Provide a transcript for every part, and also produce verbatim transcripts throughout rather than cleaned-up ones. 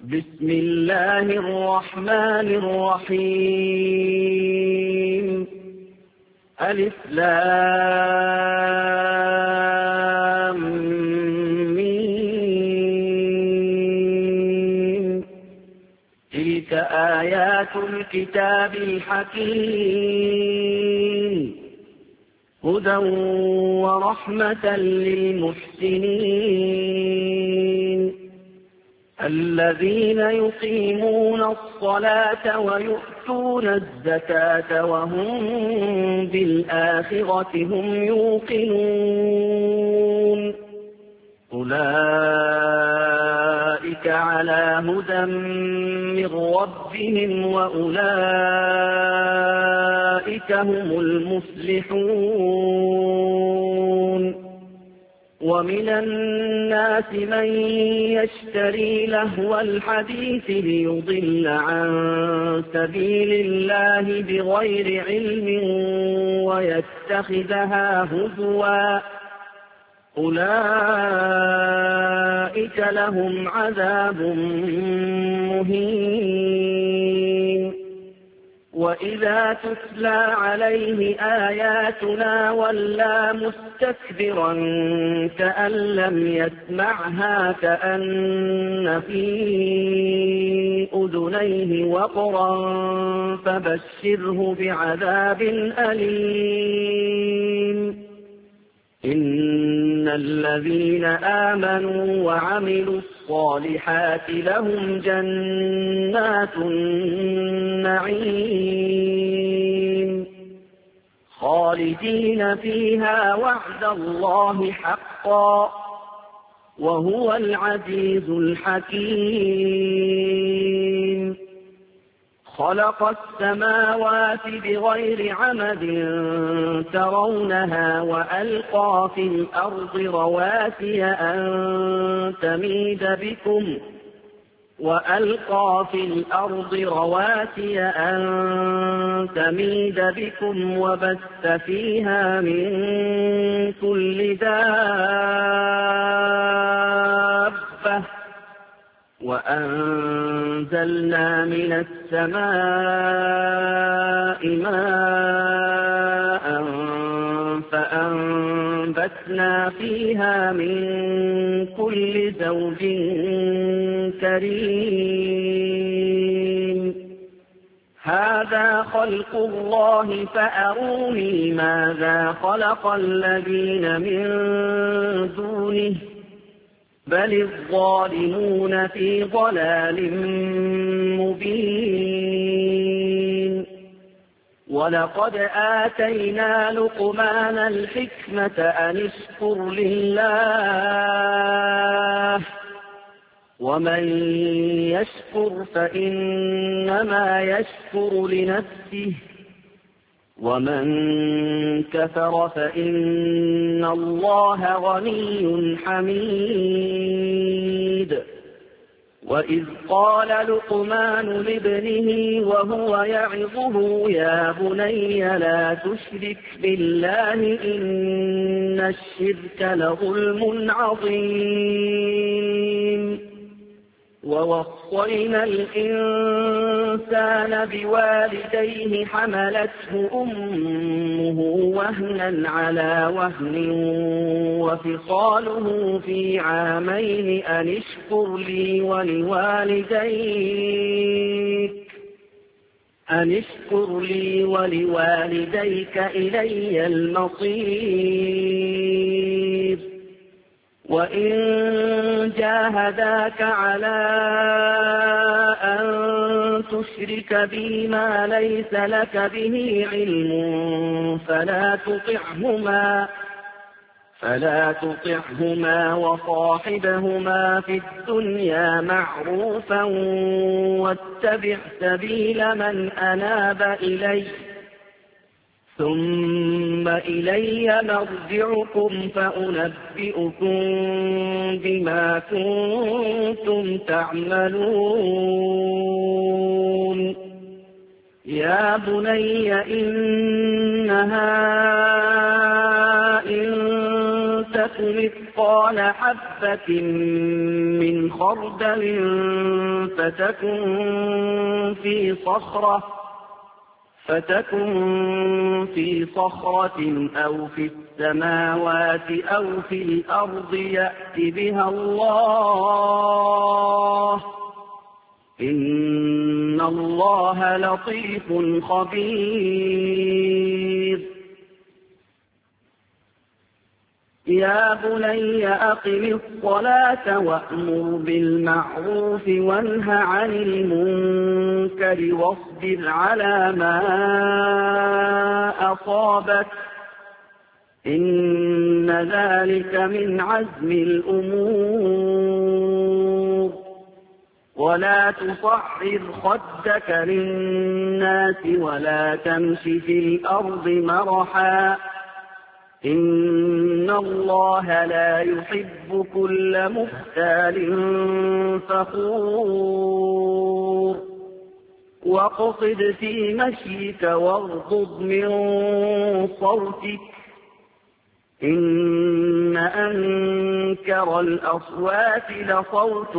بسم الله الرحمن الرحيم ألف لام ميم تلك آيات الكتاب الحكيم هدى ورحمة للمحسنين الذين يقيمون الصلاة ويؤتون الزكاة وهم بالآخرة هم يوقنون أولئك على هدى من ربهم وأولئك هم المفلحون ومن الناس من يشتري لهو الحديث ليضل عن سبيل الله بغير علم ويتخذها هزوا أولئك لهم عذاب مهين وإذا تتلى عليه آياتنا ولى مستكبرا كأن لم يسمعها كأن في أذنيه وقرا فبشره بعذاب أليم إن الذين آمنوا وعملوا الصالحات لهم جنات النعيم خالدين فيها وعد الله حقا وهو العزيز الحكيم خلق السماوات بغير عمد ترونها وألقى في الأرض رواسي أن تميد بكم وألقى في الأرض رواسي أن تميد بكم وبث فيها من كل دابة وأنزلنا من السماء ماء فأنبتنا فيها من كل زوج كريم هذا خلق الله فأروني ماذا خلق الذين من دونه بل الظالمون في ضلال مبين ولقد آتينا لقمان الحكمة أن اشكر لله ومن يشكر فإنما يشكر لنفسه ومن كفر فإن الله غني حميد وإذ قال لقمان لابنه وهو يعظه يا بني لا تشرك بالله إن الشرك لظلم عظيم ووصينا الإنسان بوالديه حملته أمه وهنا على وهن وفصاله في عامين أن اشكر لي ولوالديك أن اشكر لي ولوالديك إلي المصير وإن جاهداك على أن تشرك بي ما ليس لك به علم فلا تطعهما فلا تطعهما وصاحبهما في الدنيا معروفا واتبع سبيل من أناب إلي ثم إلي مرجعكم فأنبئكم بما كنتم تعملون يا بني إنها إن تك مثقال حبة من خردل فتكن في صخرة فتكن في صخرة أو في السماوات أو في الأرض يأت بها الله إن الله لطيف خبير. يا بني أقم الصلاة وأمر بالمعروف وانه عن المنكر واصبر على ما أصابك إن ذلك من عزم الأمور. ولا تصعر خدك للناس ولا تمش في الأرض مرحا إن الله لا يحب كل مختال فخور. واقصد في مشيك واغضض من صوتك إن أنكر الأصوات لصوت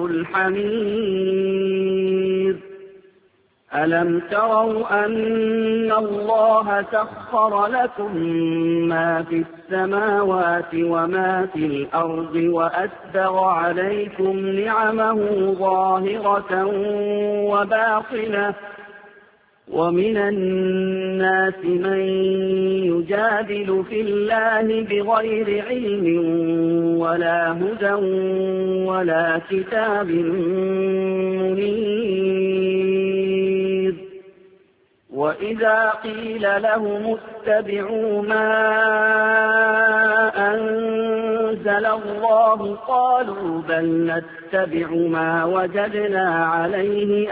الحمير. ألم تروا أن الله سخر لكم ما في السماوات وما في الأرض وأسبغ عليكم نعمه ظاهرة وباطنة ومن الناس من يجادل في الله بغير علم ولا هدى ولا كتاب منير. وإذا قيل لهم اتبعوا ما أنزل الله قالوا بل نتبع ما وجدنا عليه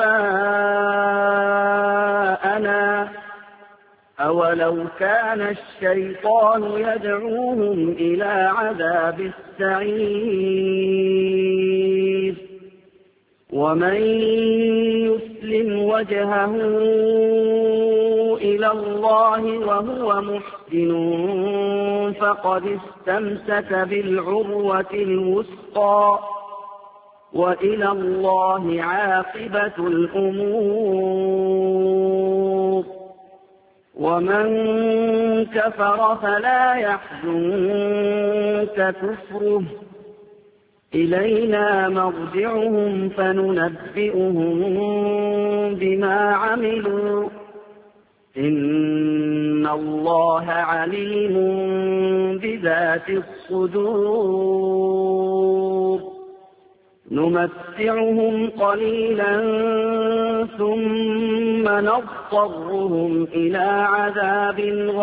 آباءنا أولو كان الشيطان يدعوهم إلى عذاب السعير. ومن يسلم وجهه إلى الله وهو محسن فقد استمسك بالعروة الوثقى وإلى الله عاقبة الأمور. ومن كفر فلا يحزنك كفره إلينا مرجعهم فننبئهم بما عملوا إن الله عليم بذات الصدور. نمتعهم قليلا ثم نضطرهم إلى عذاب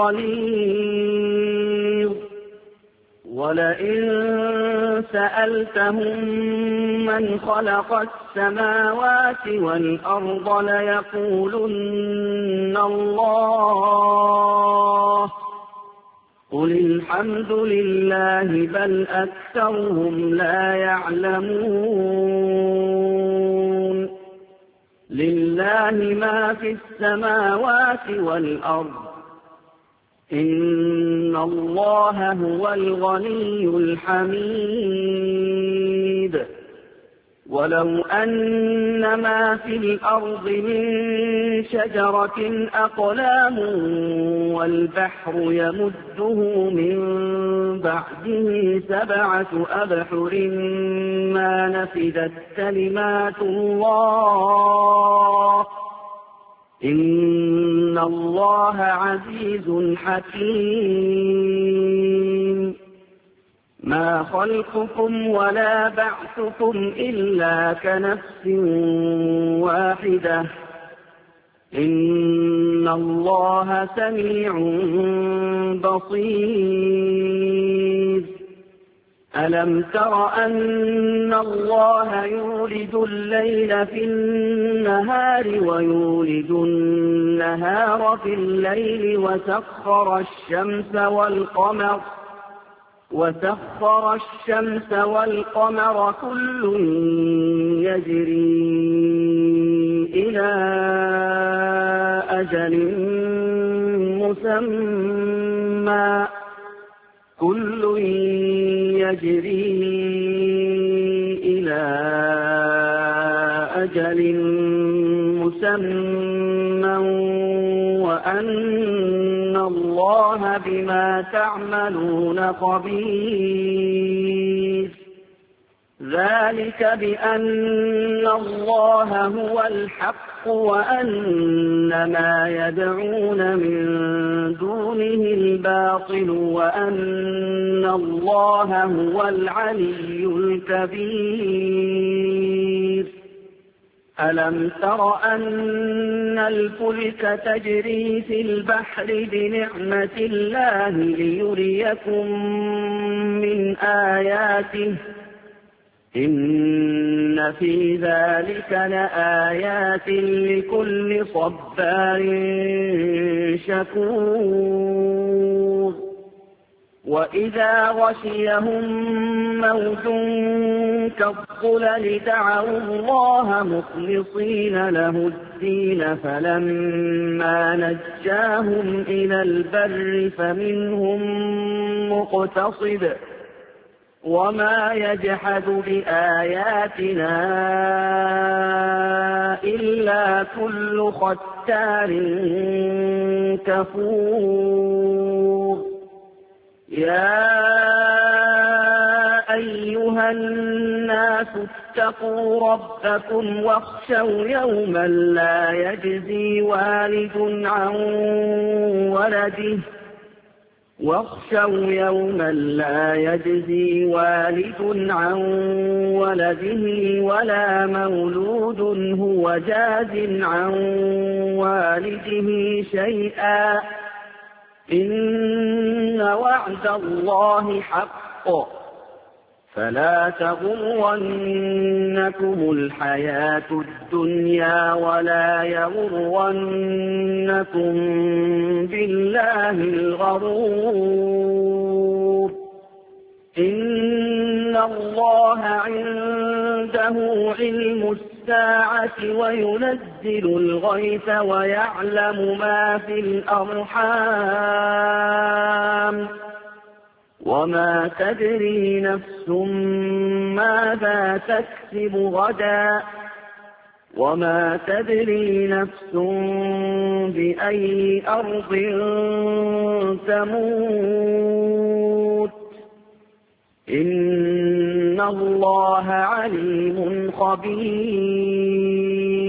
غليظ. ولئن سألتهم من خلق السماوات والأرض ليقولن الله قل الحمد لله بل أكثرهم لا يعلمون. لله ما في السماوات والأرض إن الله هو الغني الحميد. ولو أن ما في الأرض من شجرة أقلام والبحر يمده من بعده سبعة أبحر ما نفدت كلمات الله إن الله عزيز حكيم. ما خلقكم ولا بعثكم إلا كنفس واحدة إن الله سميع بصير. ألم تر أن الله يولد الليل في النهار ويولد النهار في الليل وسخر الشمس والقمر وسخر الشمس والقمر كل يجري إلى أجل مسمى كل يجري إلى أجل مسمى وأن الله بما تعملون خبير. ذلك بأن الله هو الحق وأن ما يدعون من دونه الباطل وأن الله هو العلي الكبير. ألم تر أن الفلك تجري في البحر بنعمة الله ليريكم من آياته إن في ذلك لآيات لكل صبار شكور. وإذا غشيهم موج كالظلل دعوا الله مخلصين له الدين فلما نجاهم إلى البر فمنهم مقتصد وما يجحد بآياتنا إلا كل ختار كفور. يا أيها الناس اتقوا ربكم واخشوا يوما لا يجزي والد عن ولده واخشوا يوما لا يجزي والد عن ولده ولا مولود هو جاز عن والده شيئا إن وعد الله حق فلا تغرنكم الحياة الدنيا ولا يغرنكم بالله الغرور. إن الله عنده علم الساعة وينزل الغيث ويعلم ما في الأرحام وما تدري نفس ماذا تكسب غدا وما تدري نفس بأي أرض تموت إن الله عليم خبير.